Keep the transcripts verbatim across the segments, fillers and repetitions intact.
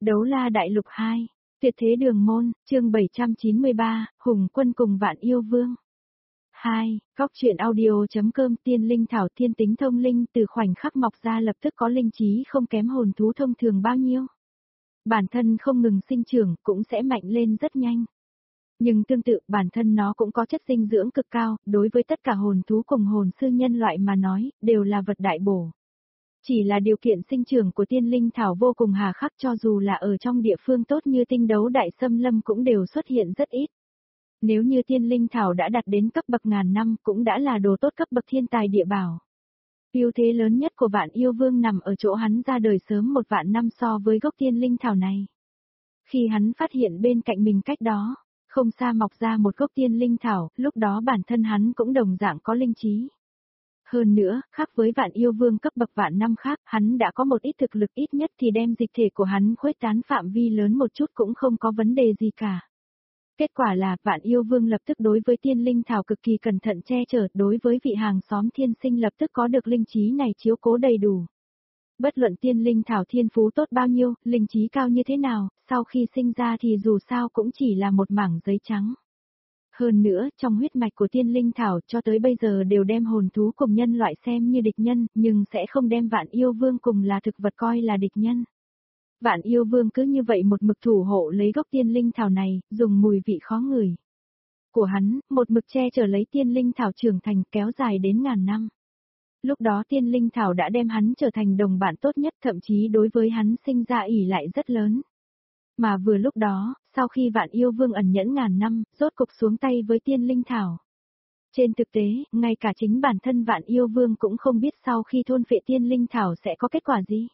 Đấu la đại lục hai, tuyệt thế đường môn, chương bảy trăm chín mươi ba, Hùng quân cùng vạn yêu vương. hai, góc truyện audio.com tiên linh thảo thiên tính thông linh từ khoảnh khắc mọc ra lập tức có linh trí không kém hồn thú thông thường bao nhiêu. Bản thân không ngừng sinh trưởng cũng sẽ mạnh lên rất nhanh. Nhưng tương tự bản thân nó cũng có chất dinh dưỡng cực cao, đối với tất cả hồn thú cùng hồn sư nhân loại mà nói, đều là vật đại bổ. Chỉ là điều kiện sinh trưởng của tiên linh thảo vô cùng hà khắc, cho dù là ở trong địa phương tốt như tinh đấu đại xâm lâm cũng đều xuất hiện rất ít. Nếu như tiên linh thảo đã đạt đến cấp bậc ngàn năm cũng đã là đồ tốt cấp bậc thiên tài địa bảo. Ưu thế lớn nhất của vạn yêu vương nằm ở chỗ hắn ra đời sớm một vạn năm so với gốc tiên linh thảo này. Khi hắn phát hiện bên cạnh mình cách đó, không xa mọc ra một gốc tiên linh thảo, lúc đó bản thân hắn cũng đồng dạng có linh trí. Hơn nữa, khác với vạn yêu vương cấp bậc vạn năm khác, hắn đã có một ít thực lực, ít nhất thì đem dịch thể của hắn khuếch tán phạm vi lớn một chút cũng không có vấn đề gì cả. Kết quả là, vạn yêu vương lập tức đối với tiên linh thảo cực kỳ cẩn thận che chở, đối với vị hàng xóm thiên sinh lập tức có được linh trí này chiếu cố đầy đủ. Bất luận tiên linh thảo thiên phú tốt bao nhiêu, linh trí cao như thế nào, sau khi sinh ra thì dù sao cũng chỉ là một mảng giấy trắng. Hơn nữa, trong huyết mạch của tiên linh thảo cho tới bây giờ đều đem hồn thú cùng nhân loại xem như địch nhân, nhưng sẽ không đem vạn yêu vương cùng là thực vật coi là địch nhân. Vạn yêu vương cứ như vậy một mực thủ hộ lấy gốc tiên linh thảo này, dùng mùi vị khó ngửi của hắn, một mực che chở lấy tiên linh thảo trưởng thành kéo dài đến ngàn năm. Lúc đó tiên linh thảo đã đem hắn trở thành đồng bạn tốt nhất, thậm chí đối với hắn sinh ra ỷ lại rất lớn. Mà vừa lúc đó, sau khi vạn yêu vương ẩn nhẫn ngàn năm, rốt cục xuống tay với tiên linh thảo. Trên thực tế, ngay cả chính bản thân vạn yêu vương cũng không biết sau khi thôn phệ tiên linh thảo sẽ có kết quả gì.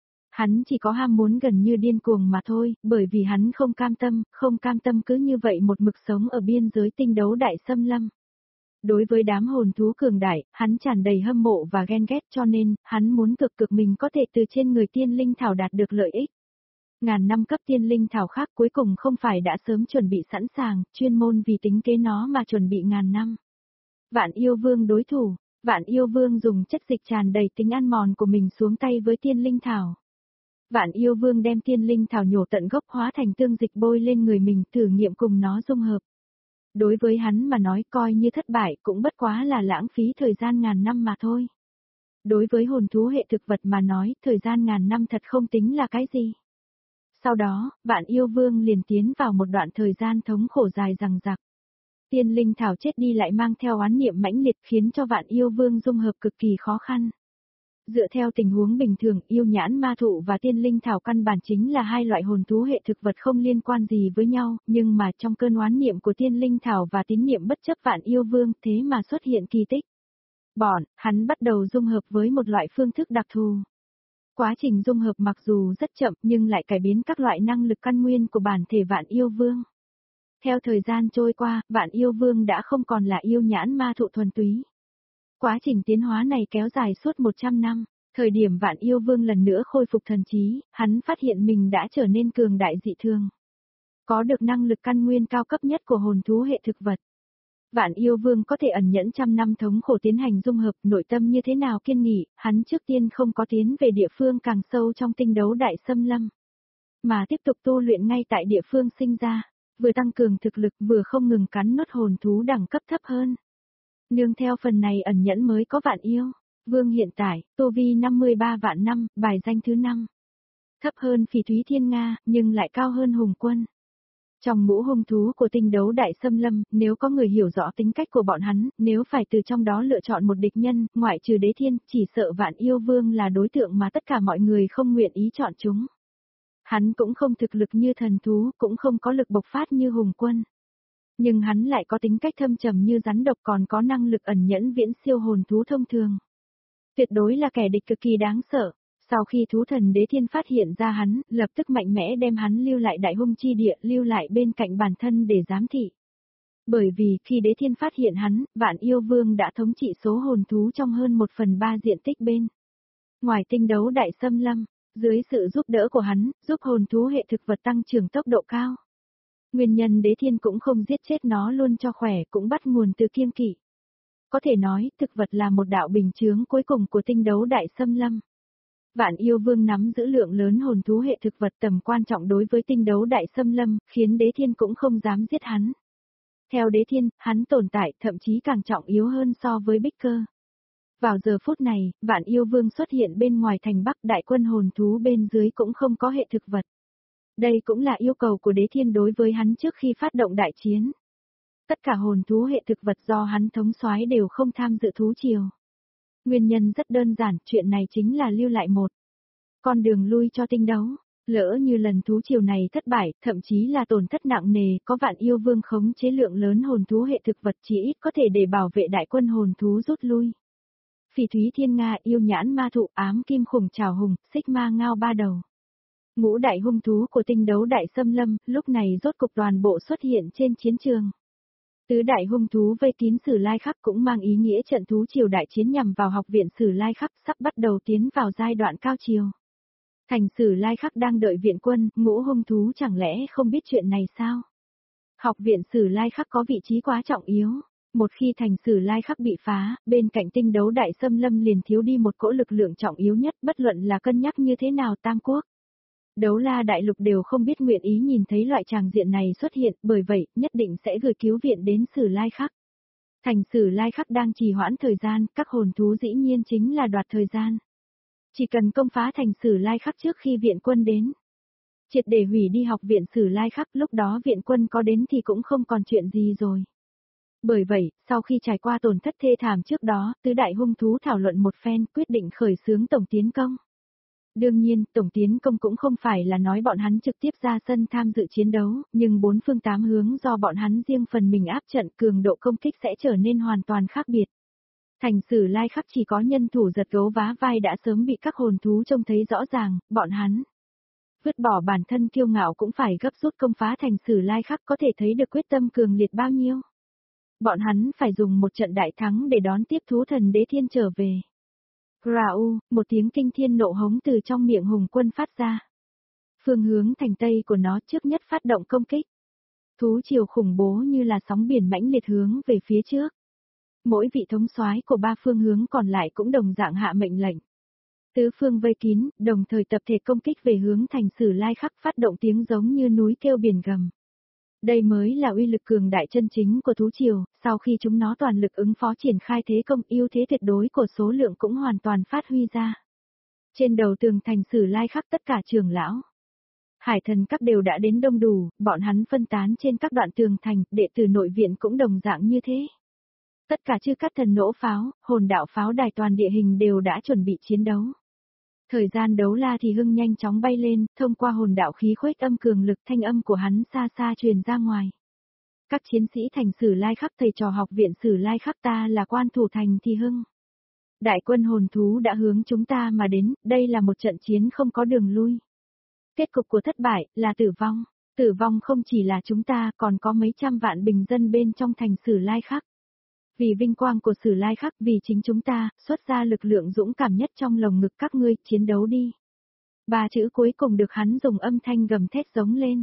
Hắn chỉ có ham muốn gần như điên cuồng mà thôi, bởi vì hắn không cam tâm, không cam tâm cứ như vậy một mực sống ở biên giới tinh đấu đại xâm lâm. Đối với đám hồn thú cường đại, hắn tràn đầy hâm mộ và ghen ghét, cho nên, hắn muốn cực cực mình có thể từ trên người tiên linh thảo đạt được lợi ích. Ngàn năm cấp tiên linh thảo khác cuối cùng không phải đã sớm chuẩn bị sẵn sàng, chuyên môn vì tính kế nó mà chuẩn bị ngàn năm. Vạn yêu vương đối thủ, vạn yêu vương dùng chất dịch tràn đầy tính ăn mòn của mình xuống tay với tiên linh thảo. Vạn yêu vương đem tiên linh thảo nhổ tận gốc hóa thành tương dịch bôi lên người mình thử nghiệm cùng nó dung hợp. Đối với hắn mà nói coi như thất bại cũng bất quá là lãng phí thời gian ngàn năm mà thôi. Đối với hồn thú hệ thực vật mà nói, thời gian ngàn năm thật không tính là cái gì. Sau đó, vạn yêu vương liền tiến vào một đoạn thời gian thống khổ dài dằng dặc. Tiên linh thảo chết đi lại mang theo oán niệm mãnh liệt khiến cho vạn yêu vương dung hợp cực kỳ khó khăn. Dựa theo tình huống bình thường, yêu nhãn ma thụ và tiên linh thảo căn bản chính là hai loại hồn thú hệ thực vật không liên quan gì với nhau, nhưng mà trong cơn oán niệm của tiên linh thảo và tín niệm bất chấp vạn yêu vương thế mà xuất hiện kỳ tích. Bọn, hắn bắt đầu dung hợp với một loại phương thức đặc thù. Quá trình dung hợp mặc dù rất chậm nhưng lại cải biến các loại năng lực căn nguyên của bản thể vạn yêu vương. Theo thời gian trôi qua, vạn yêu vương đã không còn là yêu nhãn ma thụ thuần túy. Quá trình tiến hóa này kéo dài suốt một trăm năm, thời điểm vạn yêu vương lần nữa khôi phục thần trí, hắn phát hiện mình đã trở nên cường đại dị thường. Có được năng lực căn nguyên cao cấp nhất của hồn thú hệ thực vật. Vạn yêu vương có thể ẩn nhẫn trăm năm thống khổ tiến hành dung hợp, nội tâm như thế nào kiên nghị, hắn trước tiên không có tiến về địa phương càng sâu trong tinh đấu đại xâm lâm. Mà tiếp tục tu luyện ngay tại địa phương sinh ra, vừa tăng cường thực lực vừa không ngừng cắn nuốt hồn thú đẳng cấp thấp hơn. Nương theo phần này ẩn nhẫn mới có vạn yêu. Vương hiện tại, tu vi năm mươi ba vạn năm, bài danh thứ năm. Thấp hơn Phỉ Thúy Thiên Nga, nhưng lại cao hơn Hùng Quân. Trong ngũ hung thú của tinh đấu đại xâm lâm, nếu có người hiểu rõ tính cách của bọn hắn, nếu phải từ trong đó lựa chọn một địch nhân, ngoại trừ Đế Thiên, chỉ sợ vạn yêu vương là đối tượng mà tất cả mọi người không nguyện ý chọn chúng. Hắn cũng không thực lực như thần thú, cũng không có lực bộc phát như Hùng Quân. Nhưng hắn lại có tính cách thâm trầm như rắn độc, còn có năng lực ẩn nhẫn viễn siêu hồn thú thông thường. Tuyệt đối là kẻ địch cực kỳ đáng sợ. Sau khi thú thần Đế Thiên phát hiện ra hắn, lập tức mạnh mẽ đem hắn lưu lại đại hung chi địa, lưu lại bên cạnh bản thân để giám thị. Bởi vì khi Đế Thiên phát hiện hắn, vạn yêu vương đã thống trị số hồn thú trong hơn một phần ba diện tích bên ngoài tinh đấu đại xâm lâm, dưới sự giúp đỡ của hắn, giúp hồn thú hệ thực vật tăng trưởng tốc độ cao. Nguyên nhân Đế Thiên cũng không giết chết nó luôn cho khỏe, cũng bắt nguồn từ kiêng kỵ. Có thể nói, thực vật là một đạo bình chướng cuối cùng của tinh đấu đại xâm lâm. Vạn Yêu Vương nắm giữ lượng lớn hồn thú hệ thực vật tầm quan trọng đối với tinh đấu đại xâm lâm, khiến Đế Thiên cũng không dám giết hắn. Theo Đế Thiên, hắn tồn tại thậm chí càng trọng yếu hơn so với Bích Cơ. Vào giờ phút này, Vạn Yêu Vương xuất hiện bên ngoài thành Bắc, đại quân hồn thú bên dưới cũng không có hệ thực vật. Đây cũng là yêu cầu của Đế Thiên đối với hắn trước khi phát động đại chiến. Tất cả hồn thú hệ thực vật do hắn thống soái đều không tham dự thú triều. Nguyên nhân rất đơn giản, chuyện này chính là lưu lại một con đường lui cho tinh đấu. Lỡ như lần thú triều này thất bại, thậm chí là tổn thất nặng nề, có Vạn Yêu Vương khống chế lượng lớn hồn thú hệ thực vật chỉ ít có thể để bảo vệ đại quân hồn thú rút lui. Phỉ thúy thiên nga, yêu nhãn ma thụ, ám kim khủng trảo hùng, xích ma ngao ba đầu. Ngũ đại hung thú của tinh đấu đại xâm lâm, lúc này rốt cục toàn bộ xuất hiện trên chiến trường. Tứ đại hung thú vây kín Sử Lai Khắc cũng mang ý nghĩa trận thú triều đại chiến nhằm vào học viện Sử Lai Khắc sắp bắt đầu tiến vào giai đoạn cao triều. Thành Sử Lai Khắc đang đợi viện quân, ngũ hung thú chẳng lẽ không biết chuyện này sao? Học viện Sử Lai Khắc có vị trí quá trọng yếu. Một khi thành Sử Lai Khắc bị phá, bên cạnh tinh đấu đại xâm lâm liền thiếu đi một cỗ lực lượng trọng yếu nhất, bất luận là cân nhắc như thế nào Tam Quốc. Đấu La đại lục đều không biết nguyện ý nhìn thấy loại tràng diện này xuất hiện, bởi vậy, nhất định sẽ gửi cứu viện đến Sử Lai Khắc. Thành Sử Lai Khắc đang trì hoãn thời gian, các hồn thú dĩ nhiên chính là đoạt thời gian. Chỉ cần công phá thành Sử Lai Khắc trước khi viện quân đến. Triệt để hủy đi học viện Sử Lai Khắc, lúc đó viện quân có đến thì cũng không còn chuyện gì rồi. Bởi vậy, sau khi trải qua tổn thất thê thảm trước đó, tứ đại hung thú thảo luận một phen, quyết định khởi xướng tổng tiến công. Đương nhiên, tổng tiến công cũng không phải là nói bọn hắn trực tiếp ra sân tham dự chiến đấu, nhưng bốn phương tám hướng do bọn hắn riêng phần mình áp trận, cường độ công kích sẽ trở nên hoàn toàn khác biệt. Thành Sử Lai Khắc chỉ có nhân thủ giật gấu vá vai đã sớm bị các hồn thú trông thấy rõ ràng, bọn hắn vứt bỏ bản thân kiêu ngạo cũng phải gấp rút công phá thành Sử Lai Khắc, có thể thấy được quyết tâm cường liệt bao nhiêu. Bọn hắn phải dùng một trận đại thắng để đón tiếp thú thần Đế Thiên trở về. Rau, một tiếng kinh thiên nộ hống từ trong miệng hùng quân phát ra. Phương hướng thành tây của nó trước nhất phát động công kích. Thú triều khủng bố như là sóng biển mãnh liệt hướng về phía trước. Mỗi vị thống soái của ba phương hướng còn lại cũng đồng dạng hạ mệnh lệnh. Tứ phương vây kín, đồng thời tập thể công kích về hướng thành Sử Lai Khắc, phát động tiếng giống như núi kêu biển gầm. Đây mới là uy lực cường đại chân chính của thú triều, sau khi chúng nó toàn lực ứng phó triển khai thế công, ưu thế tuyệt đối của số lượng cũng hoàn toàn phát huy ra. Trên đầu tường thành Sử Lai Khắc tất cả trưởng lão, hải thần các đều đã đến đông đủ, bọn hắn phân tán trên các đoạn tường thành, đệ tử nội viện cũng đồng dạng như thế. Tất cả chư các thần nỗ pháo, hồn đạo pháo đài toàn địa hình đều đã chuẩn bị chiến đấu. Thời gian đấu la thì hưng nhanh chóng bay lên, thông qua hồn đạo khí khuếch âm cường lực, thanh âm của hắn xa xa truyền ra ngoài. Các chiến sĩ thành Sử Lai Khắc, thầy trò học viện Sử Lai Khắc, ta là quan thủ thành thì hưng. Đại quân hồn thú đã hướng chúng ta mà đến, đây là một trận chiến không có đường lui. Kết cục của thất bại là tử vong, tử vong không chỉ là chúng ta, còn có mấy trăm vạn bình dân bên trong thành Sử Lai Khắc. Vì vinh quang của Sử Lai Khắc, vì chính chúng ta, xuất ra lực lượng dũng cảm nhất trong lồng ngực các ngươi, chiến đấu đi. Ba chữ cuối cùng được hắn dùng âm thanh gầm thét giống lên.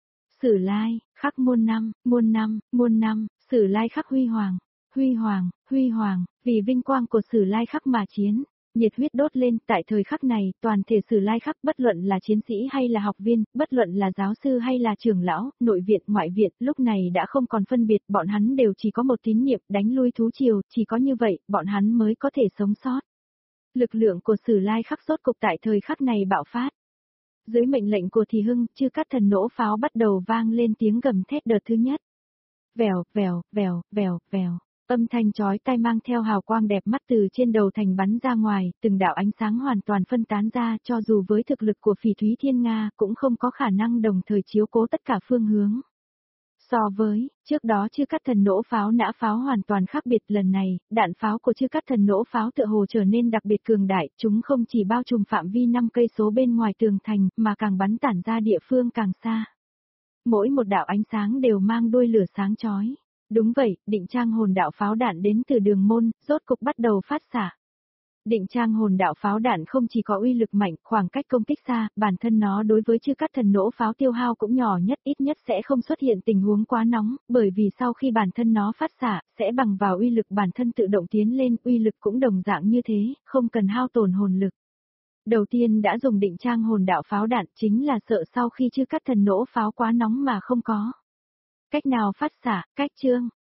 Sử Lai, Khắc muôn năm, muôn năm, muôn năm, Sử Lai Khắc huy hoàng, huy hoàng, huy hoàng, vì vinh quang của Sử Lai Khắc mà chiến. Nhiệt huyết đốt lên, tại thời khắc này, toàn thể Sử Lai Khắc, bất luận là chiến sĩ hay là học viên, bất luận là giáo sư hay là trưởng lão, nội viện, ngoại viện, lúc này đã không còn phân biệt, bọn hắn đều chỉ có một tín niệm, đánh lui thú triều, chỉ có như vậy, bọn hắn mới có thể sống sót. Lực lượng của Sử Lai Khắc rốt cục tại thời khắc này bạo phát. Dưới mệnh lệnh của Thì Hưng, chư các thần nỗ pháo bắt đầu vang lên tiếng gầm thét đợt thứ nhất. Vèo, vèo, vèo, vèo, vèo. Âm thanh chói tai mang theo hào quang đẹp mắt từ trên đầu thành bắn ra ngoài, từng đạo ánh sáng hoàn toàn phân tán ra, cho dù với thực lực của Phỉ Thúy Thiên Nga cũng không có khả năng đồng thời chiếu cố tất cả phương hướng. So với, trước đó chư cắt thần nỗ pháo nã pháo hoàn toàn khác biệt, lần này, đạn pháo của chư cắt thần nỗ pháo tựa hồ trở nên đặc biệt cường đại, chúng không chỉ bao trùm phạm vi năm cây số bên ngoài tường thành, mà càng bắn tản ra địa phương càng xa. Mỗi một đạo ánh sáng đều mang đuôi lửa sáng chói. Đúng vậy, định trang hồn đạo pháo đạn đến từ đường môn, rốt cục bắt đầu phát xạ. Định trang hồn đạo pháo đạn không chỉ có uy lực mạnh, khoảng cách công kích xa, bản thân nó đối với chư cắt thần nỗ pháo tiêu hao cũng nhỏ nhất, ít nhất sẽ không xuất hiện tình huống quá nóng, bởi vì sau khi bản thân nó phát xạ, sẽ bằng vào uy lực bản thân tự động tiến lên, uy lực cũng đồng dạng như thế, không cần hao tổn hồn lực. Đầu tiên đã dùng định trang hồn đạo pháo đạn chính là sợ sau khi chư cắt thần nổ pháo quá nóng mà không có cách nào phát xạ, cách trương.